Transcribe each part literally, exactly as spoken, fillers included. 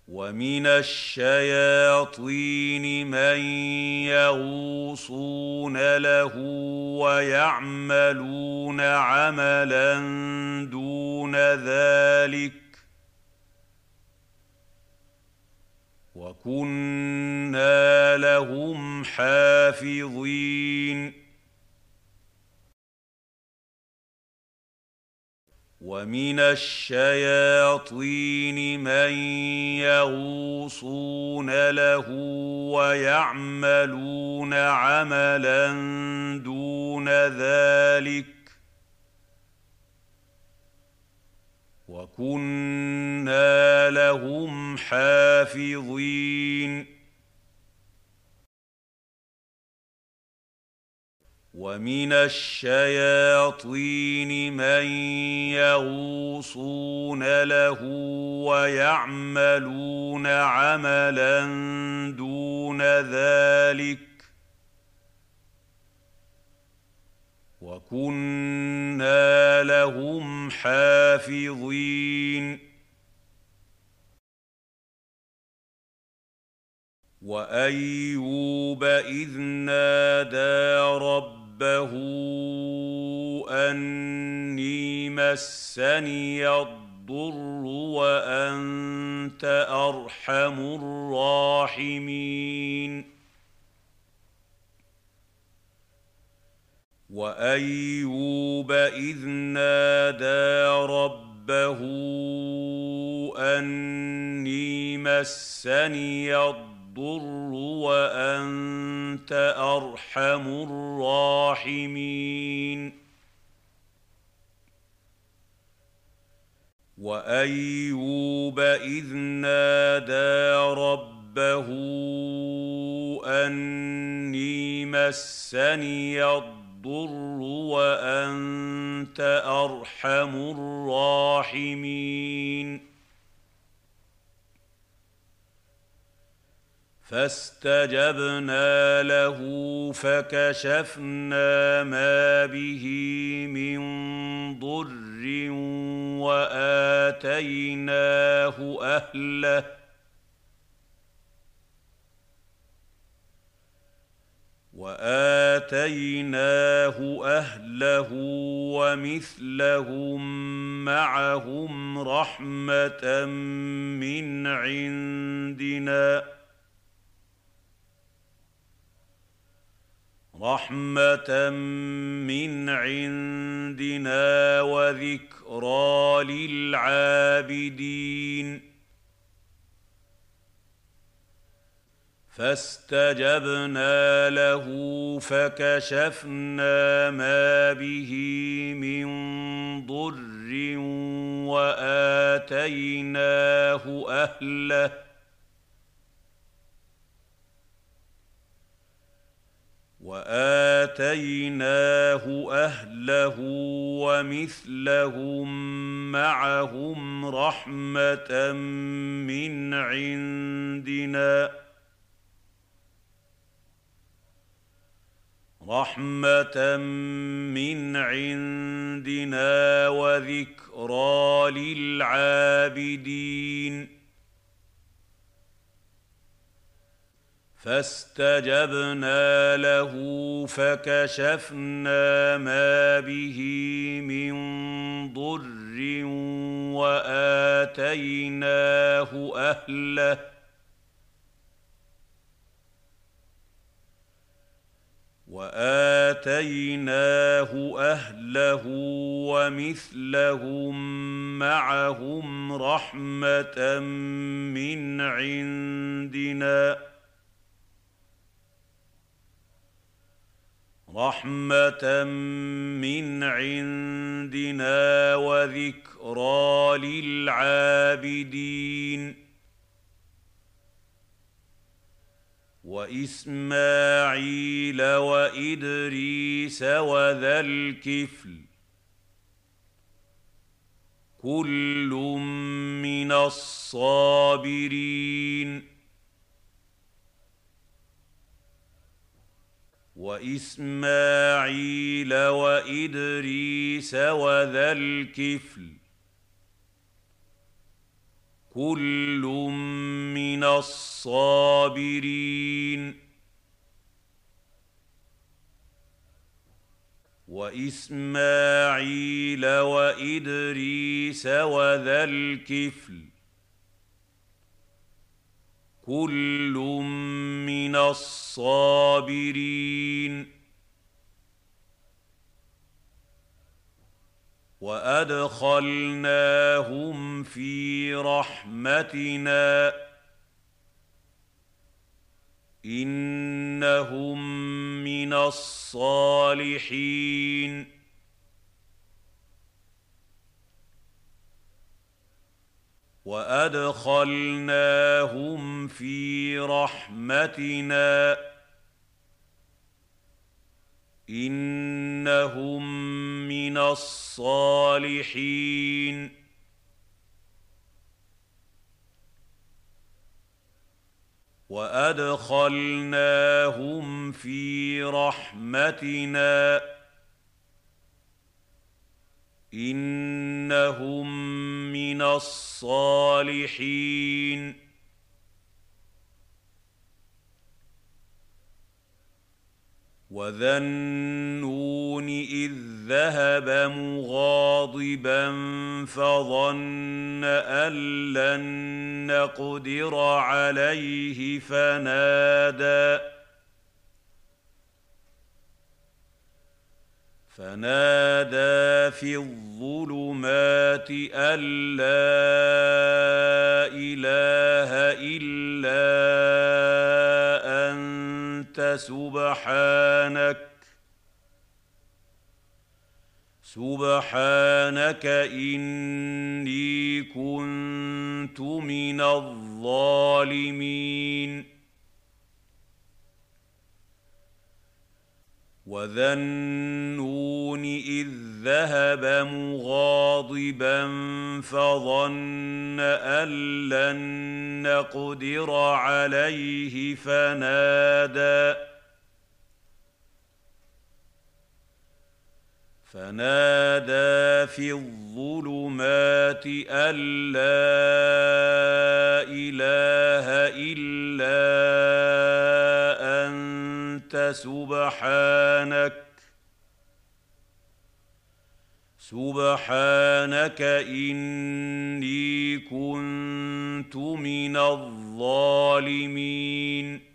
ومن الشياطين من يغوصون له ويعملون عملا دون ذلك وكنا لهم حافظين ومن الشياطين من يغوصون له ويعملون عملا دون ذلك وكنا لهم حافظين ومن الشياطين من يغوصون له ويعملون عملا دون ذلك وكنا لهم حافظين وأيوب إذ نادى ربه أني مسني الضر وأنت أرحم الراحمين وأيوب إذ نادى ربه أني مسني الضر وأنت أرحم الراحمين وأيوب إذ نادى ربه أني مسني الضر وأنت أرحم الراحمين فاستجبنا له فكشفنا ما به من ضر وآتيناه أهله وآتيناه أهله ومثلهم معهم رحمة من عندنا رحمة من عندنا وذكرى للعابدين فاستجبنا له فكشفنا ما به من ضر وآتيناه أهله وآتيناه أهله ومثلهم معهم رحمة من عندنا رحمة من عندنا وذكرى للعابدين فاستجبنا له فكشفنا ما به من ضر وآتيناه أهله وآتيناه أهله ومثلهم معهم رحمة من عندنا رحمة من عندنا وذكرى للعابدين وإسماعيل وإدريس وذا الكفل كل من الصابرين وإسماعيل وإدريس وذا الكفل كل من الصابرين وإسماعيل وإدريس وذا الكفل كل من الصابرين وأدخلناهم في رحمتنا إنهم من الصالحين وأدخلناهم في رحمتنا إنهم من الصالحين وأدخلناهم في رحمتنا إنهم من الصالحين وذا النون إذ ذهب مغاضبا فظن أن لن نقدر عليه فنادى فنادى في الظلمات أن لا إله إلا أنت سبحانك سبحانك إني كنت من الظالمين وذا النون إذ ذهب مغاضبا فظن أن لن نقدر عليه فنادى فنادى في الظلمات أن لا إله إلا أنت سبحانك سبحانك إني كنت من الظالمين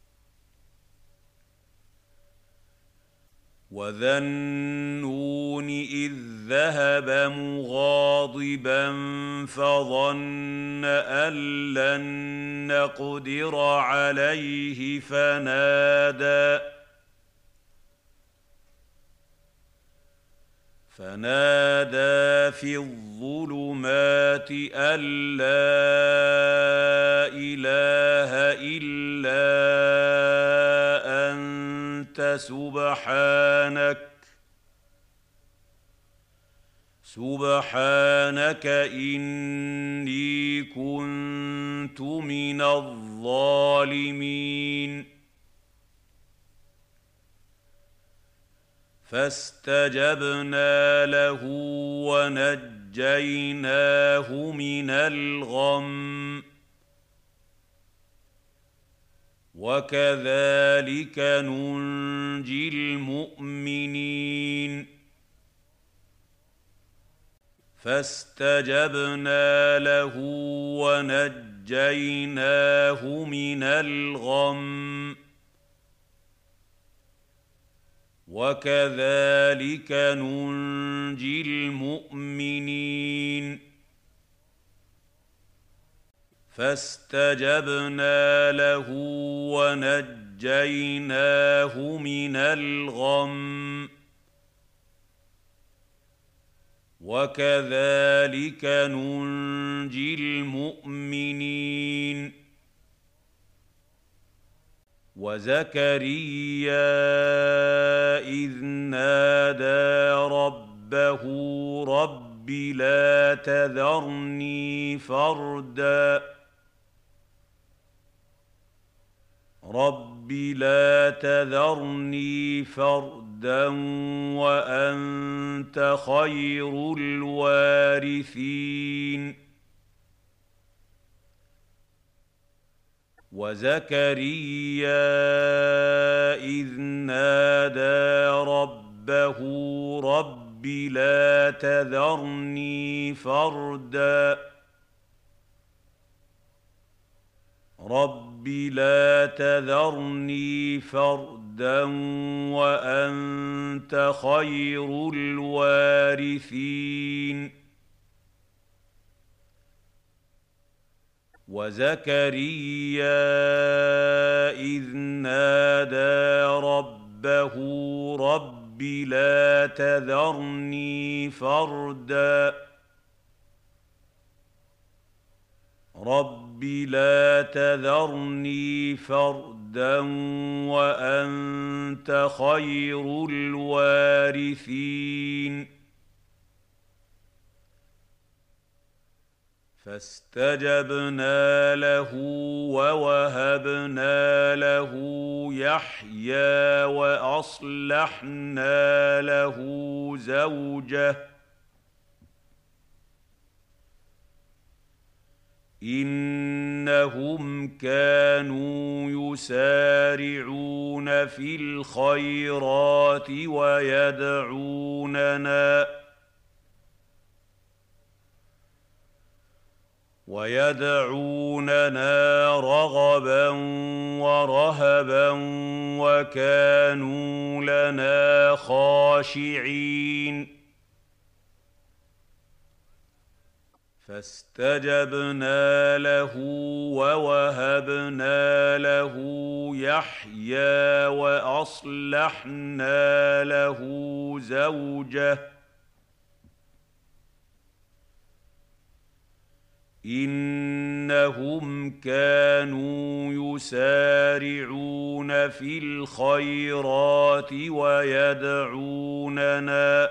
وذا النون إذ ذهب مغاضبا فظن أن لن نقدر عليه فنادى فنادى في الظلمات أن لا إله إلا أنت سبحانك سبحانك إني كنت من الظالمين فاستجبنا له ونجيناه من الغم وكذلك ننجي المؤمنين فاستجبنا له ونجيناه من الغم وكذلك ننجي المؤمنين فاستجبنا له ونجيناه من الغم وكذلك ننجي المؤمنين وزكريا إذ نادى ربه رب لا تذرني فردا رب لا تذرني فردا وأنت خير الوارثين وزكريا إذ نادى ربه رب لا تذرني فردا رب لا تذرني فردا وأنت خير الوارثين وزكريا إذ نادى ربه رب لا تذرني فردا رب لا تذرني فردا وأنت خير الوارثين فاستجبنا له ووهبنا له يحيى وأصلحنا له زوجه إنهم كانوا يسارعون في الخيرات ويدعوننا ويدعوننا رغبا ورهبا وكانوا لنا خاشعين فاستجبنا له ووهبنا له يحيى وأصلحنا له زوجه إنهم كانوا يسارعون في الخيرات ويدعوننا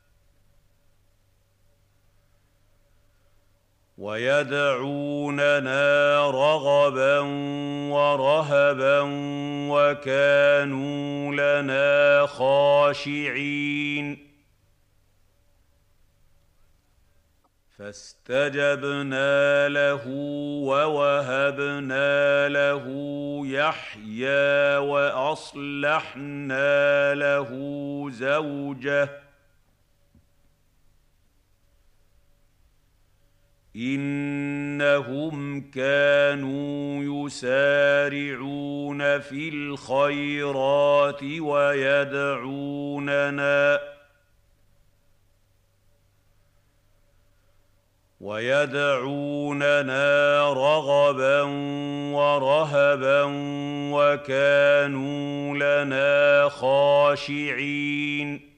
ويدعوننا رغبا ورهبا وكانوا لنا خاشعين فاستجبنا له ووهبنا له يحيى وأصلحنا له زوجه إنهم كانوا يسارعون في الخيرات ويدعوننا ويدعوننا رغبا ورهبا وكانوا لنا خاشعين